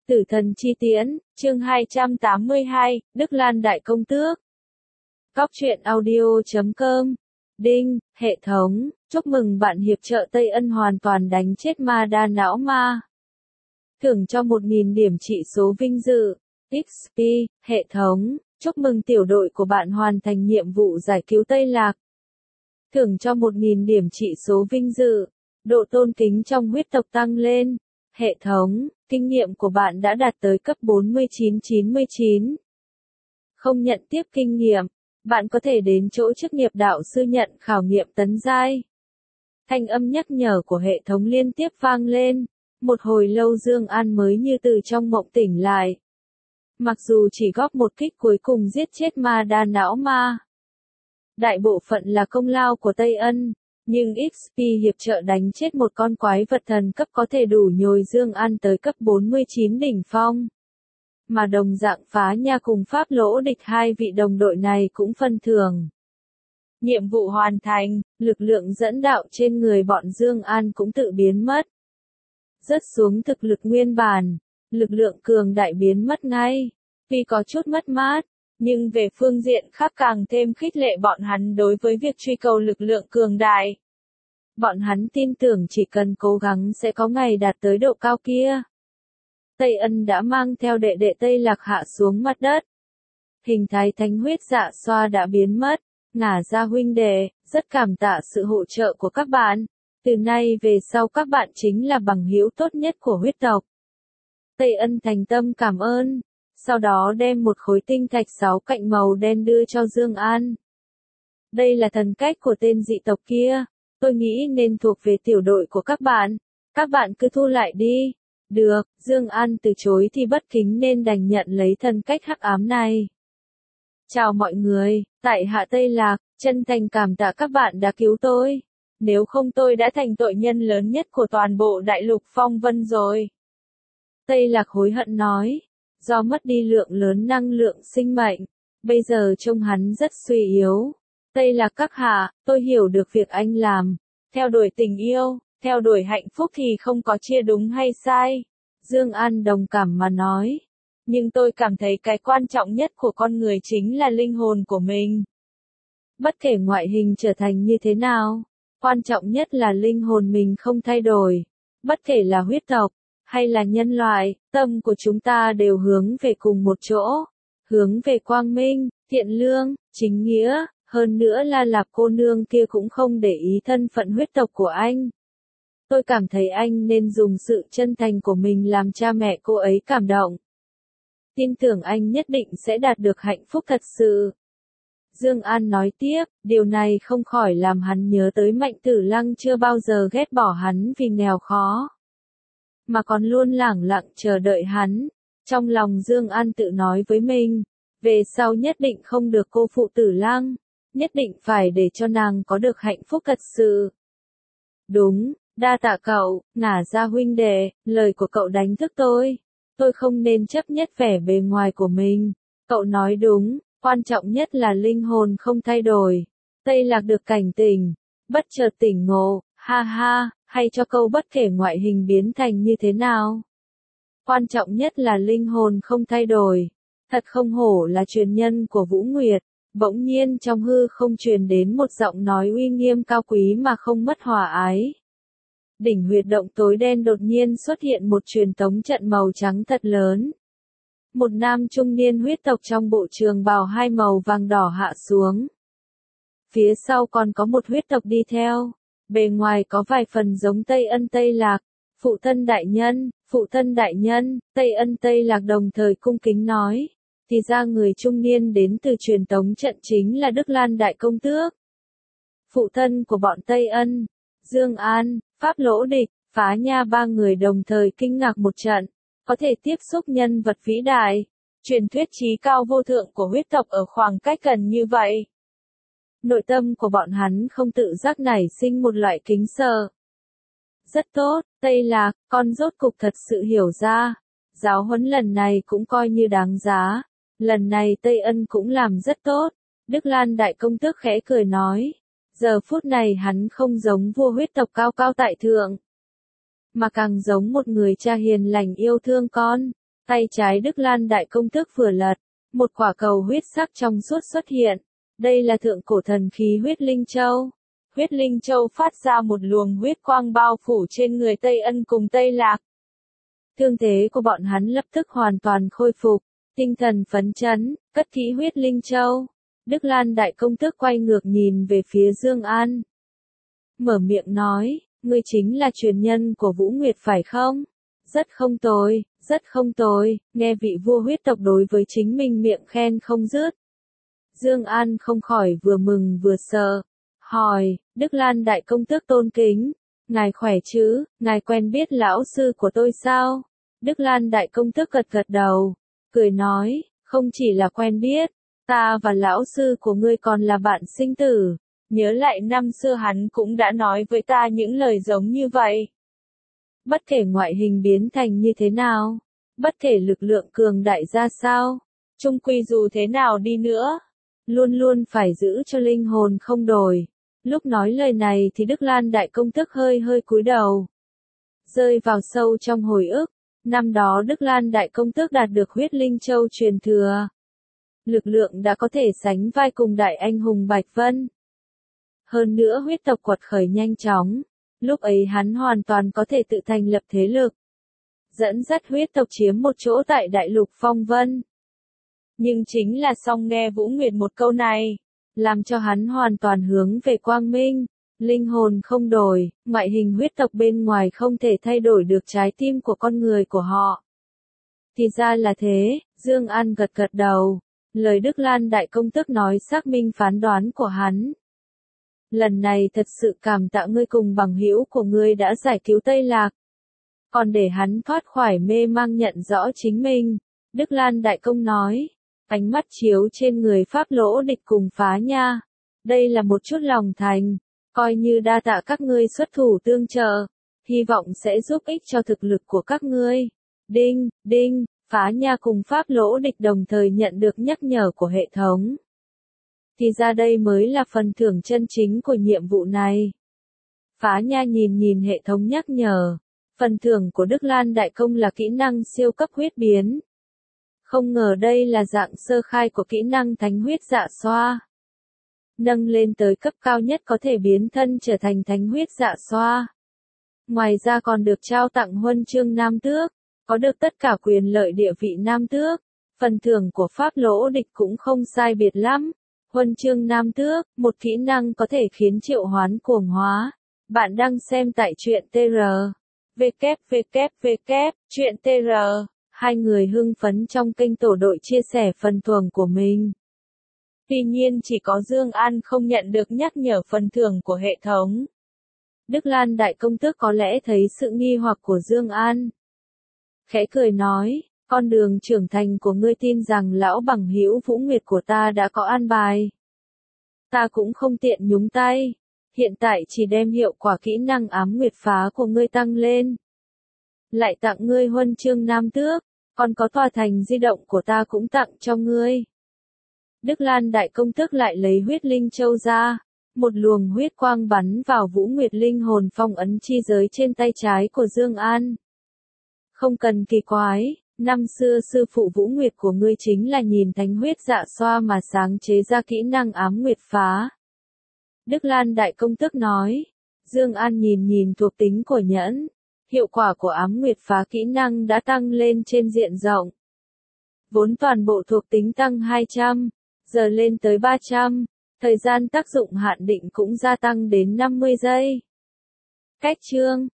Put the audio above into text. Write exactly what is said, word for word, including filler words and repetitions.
Tử thần chi tiễn, chương hai trăm tám mươi hai, Đức Lan Đại Công Tước. Cóc truyện audio chấm com. Đinh, hệ thống, chúc mừng bạn hiệp trợ Tây Ân hoàn toàn đánh chết ma đa não ma. Thưởng cho một nghìn điểm trị số vinh dự. ích pê, hệ thống, chúc mừng tiểu đội của bạn hoàn thành nhiệm vụ giải cứu Tây Lạc. Thưởng cho một nghìn điểm trị số vinh dự. Độ tôn kính trong huyết tộc tăng lên. Hệ thống, kinh nghiệm của bạn đã đạt tới cấp bốn mươi chín chín mươi chín. Không nhận tiếp kinh nghiệm, bạn có thể đến chỗ chức nghiệp đạo sư nhận khảo nghiệm tấn giai. Thanh âm nhắc nhở của hệ thống liên tiếp vang lên, một hồi lâu Dương An mới như từ trong mộng tỉnh lại. Mặc dù chỉ góp một kích cuối cùng giết chết ma đa não ma, đại bộ phận là công lao của Tây Ân. Nhưng ích pê hiệp trợ đánh chết một con quái vật thần cấp có thể đủ nhồi Dương An tới cấp bốn mươi chín đỉnh phong. Mà đồng dạng phá nha cùng pháp lỗ địch hai vị đồng đội này cũng phân thưởng. Nhiệm vụ hoàn thành, lực lượng dẫn đạo trên người bọn Dương An cũng tự biến mất. Rớt xuống thực lực nguyên bản, lực lượng cường đại biến mất ngay. Tuy có chút mất mát, nhưng về phương diện khác càng thêm khích lệ bọn hắn đối với việc truy cầu lực lượng cường đại. Bọn hắn tin tưởng chỉ cần cố gắng sẽ có ngày đạt tới độ cao kia. Tây Ân đã mang theo đệ đệ Tây Lạc hạ xuống mặt đất. Hình thái thánh huyết dạ xoa đã biến mất. Ngả ra huynh đệ, rất cảm tạ sự hỗ trợ của các bạn. Từ nay về sau các bạn chính là bằng hữu tốt nhất của huyết tộc. Tây Ân thành tâm cảm ơn. Sau đó đem một khối tinh thạch sáu cạnh màu đen đưa cho Dương An. Đây là thần cách của tên dị tộc kia. Tôi nghĩ nên thuộc về tiểu đội của các bạn. Các bạn cứ thu lại đi. Được, Dương An từ chối thì bất kính nên đành nhận lấy thần cách hắc ám này. Chào mọi người, tại hạ Tây Lạc, chân thành cảm tạ các bạn đã cứu tôi. Nếu không tôi đã thành tội nhân lớn nhất của toàn bộ đại lục Phong Vân rồi. Tây Lạc hối hận nói. Do mất đi lượng lớn năng lượng sinh mệnh, bây giờ trông hắn rất suy yếu. Tây Lạc các hạ, tôi hiểu được việc anh làm. Theo đuổi tình yêu, theo đuổi hạnh phúc thì không có chia đúng hay sai. Dương An đồng cảm mà nói. Nhưng tôi cảm thấy cái quan trọng nhất của con người chính là linh hồn của mình. Bất kể ngoại hình trở thành như thế nào, quan trọng nhất là linh hồn mình không thay đổi. Bất kể là huyết tộc, hay là nhân loại, tâm của chúng ta đều hướng về cùng một chỗ. Hướng về quang minh, thiện lương, chính nghĩa. Hơn nữa là Lạp cô nương kia cũng không để ý thân phận huyết tộc của anh. Tôi cảm thấy anh nên dùng sự chân thành của mình làm cha mẹ cô ấy cảm động. Tin tưởng anh nhất định sẽ đạt được hạnh phúc thật sự. Dương An nói tiếp, điều này không khỏi làm hắn nhớ tới Mạnh Tử Lăng chưa bao giờ ghét bỏ hắn vì nghèo khó, mà còn luôn lẳng lặng chờ đợi hắn. Trong lòng Dương An tự nói với mình, về sau nhất định không được cô phụ Tử Lăng. Nhất định phải để cho nàng có được hạnh phúc thật sự. Đúng, đa tạ cậu, Ngả ra huynh đệ, lời của cậu đánh thức tôi. Tôi không nên chấp nhất vẻ bề ngoài của mình. Cậu nói đúng, quan trọng nhất là linh hồn không thay đổi. Tây Lạc được cảnh tỉnh, bất chợt tỉnh ngộ, ha ha, hay cho câu bất kể ngoại hình biến thành như thế nào. Quan trọng nhất là linh hồn không thay đổi. Thật không hổ là truyền nhân của Vũ Nguyệt. Bỗng nhiên trong hư không truyền đến một giọng nói uy nghiêm cao quý mà không mất hòa ái. Đỉnh huyệt động tối đen đột nhiên xuất hiện một truyền tống trận màu trắng thật lớn. Một nam trung niên huyết tộc trong bộ trường bào hai màu vàng đỏ hạ xuống. Phía sau còn có một huyết tộc đi theo. Bề ngoài có vài phần giống Tây Ân Tây Lạc. Phụ thân đại nhân, phụ thân đại nhân, Tây Ân Tây Lạc đồng thời cung kính nói. Thì ra người trung niên đến từ truyền tống trận chính là Đức Lan Đại Công Tước. Phụ thân của bọn Tây Ân, Dương An, Pháp Lỗ Địch, Phá Nha ba người đồng thời kinh ngạc một trận, có thể tiếp xúc nhân vật vĩ đại, truyền thuyết chí cao vô thượng của huyết tộc ở khoảng cách gần như vậy. Nội tâm của bọn hắn không tự giác nảy sinh một loại kính sợ. Rất tốt, Tây Lạc, con rốt cục thật sự hiểu ra. Giáo huấn lần này cũng coi như đáng giá. Lần này Tây Ân cũng làm rất tốt. Đức Lan Đại Công Tước khẽ cười nói. Giờ phút này hắn không giống vua huyết tộc cao cao tại thượng, mà càng giống một người cha hiền lành yêu thương con. Tay trái Đức Lan Đại Công Tước vừa lật, một quả cầu huyết sắc trong suốt xuất hiện. Đây là thượng cổ thần khí huyết linh châu. Huyết linh châu phát ra một luồng huyết quang bao phủ trên người Tây Ân cùng Tây Lạc. Thương thế của bọn hắn lập tức hoàn toàn khôi phục, tinh thần phấn chấn, cất kỹ huyết linh châu. Đức Lan Đại Công Tước quay ngược nhìn về phía Dương An. Mở miệng nói, ngươi chính là truyền nhân của Vũ Nguyệt phải không? Rất không tồi, rất không tồi, nghe vị vua huyết tộc đối với chính mình miệng khen không dứt. Dương An không khỏi vừa mừng vừa sợ, hỏi, Đức Lan Đại Công Tước tôn kính, ngài khỏe chứ, ngài quen biết lão sư của tôi sao? Đức Lan Đại Công Tước gật gật đầu, cười nói, không chỉ là quen biết, ta và lão sư của ngươi còn là bạn sinh tử. Nhớ lại năm xưa hắn cũng đã nói với ta những lời giống như vậy. Bất kể ngoại hình biến thành như thế nào, bất kể lực lượng cường đại ra sao, chung quy dù thế nào đi nữa, luôn luôn phải giữ cho linh hồn không đổi. Lúc nói lời này thì Đức Lan Đại Công Tước hơi hơi cúi đầu, rơi vào sâu trong hồi ức. Năm đó Đức Lan Đại Công Tước đạt được huyết linh châu truyền thừa. Lực lượng đã có thể sánh vai cùng đại anh hùng Bạch Vân. Hơn nữa huyết tộc quật khởi nhanh chóng, lúc ấy hắn hoàn toàn có thể tự thành lập thế lực, dẫn dắt huyết tộc chiếm một chỗ tại đại lục Phong Vân. Nhưng chính là song nghe Vũ Nguyệt một câu này, làm cho hắn hoàn toàn hướng về quang minh, linh hồn không đổi, ngoại hình huyết tộc bên ngoài không thể thay đổi được trái tim của con người của họ. Thì ra là thế, Dương An gật gật đầu, lời Đức Lan Đại Công Tước nói xác minh phán đoán của hắn. Lần này thật sự cảm tạ ngươi cùng bằng hữu của ngươi đã giải cứu Tây Lạc. Còn để hắn thoát khỏi mê mang nhận rõ chính mình, Đức Lan Đại Công nói, ánh mắt chiếu trên người Pháp Lỗ Địch cùng Phá Nha. Đây là một chút lòng thành, coi như đa tạ các ngươi xuất thủ tương trợ, hy vọng sẽ giúp ích cho thực lực của các ngươi. Đinh, đinh, Phá Nha cùng Pháp Lỗ Địch đồng thời nhận được nhắc nhở của hệ thống. Thì ra đây mới là phần thưởng chân chính của nhiệm vụ này. Phá Nha nhìn nhìn hệ thống nhắc nhở. Phần thưởng của Đức Lan Đại Công là kỹ năng siêu cấp huyết biến. Không ngờ đây là dạng sơ khai của kỹ năng thánh huyết dạ xoa. Nâng lên tới cấp cao nhất có thể biến thân trở thành thánh huyết dạ xoa. Ngoài ra còn được trao tặng huân chương Nam Tước, có được tất cả quyền lợi địa vị Nam Tước. Phần thưởng của Pháp Lỗ Địch cũng không sai biệt lắm. Huân chương Nam Tước, một kỹ năng có thể khiến triệu hoán cuồng hóa. Bạn đang xem tại truyện tê rờ. vê kép vê kép vê kép, truyện tê rờ. Hai người hưng phấn trong kênh tổ đội chia sẻ phần thưởng của mình. Tuy nhiên chỉ có Dương An không nhận được nhắc nhở phần thưởng của hệ thống. Đức Lan Đại Công Tước có lẽ thấy sự nghi hoặc của Dương An. Khẽ cười nói, con đường trưởng thành của ngươi tin rằng lão bằng hữu Vũ Nguyệt của ta đã có an bài. Ta cũng không tiện nhúng tay, hiện tại chỉ đem hiệu quả kỹ năng ám nguyệt phá của ngươi tăng lên. Lại tặng ngươi huân chương Nam Tước, còn có tòa thành di động của ta cũng tặng cho ngươi. Đức Lan Đại Công Tước lại lấy huyết linh châu ra, một luồng huyết quang bắn vào Vũ Nguyệt linh hồn phong ấn chi giới trên tay trái của Dương An. Không cần kỳ quái, năm xưa sư phụ Vũ Nguyệt của ngươi chính là nhìn thánh huyết dạ xoa mà sáng chế ra kỹ năng ám nguyệt phá. Đức Lan Đại Công Tước nói, Dương An nhìn nhìn thuộc tính của nhẫn, hiệu quả của ám nguyệt phá kỹ năng đã tăng lên trên diện rộng. Vốn toàn bộ thuộc tính tăng hai trăm, giờ lên tới ba trăm, thời gian tác dụng hạn định cũng gia tăng đến năm mươi giây. Cách chương